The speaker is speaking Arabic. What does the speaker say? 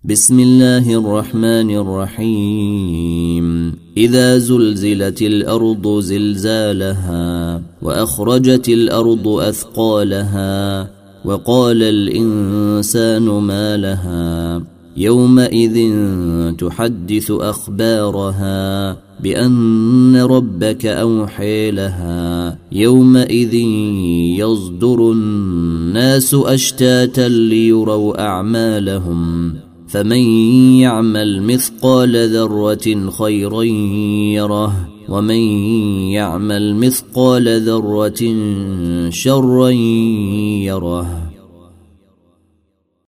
بسم الله الرحمن الرحيم إذا زلزلت الأرض زلزالها وأخرجت الأرض أثقالها وقال الإنسان ما لها يومئذ تحدث أخبارها بأن ربك أوحي لها يومئذ يصدر الناس أشتاتا ليروا أعمالهم فمن يعمل مثقال ذرة خيرا يره ومن يعمل مثقال ذرة شرا يره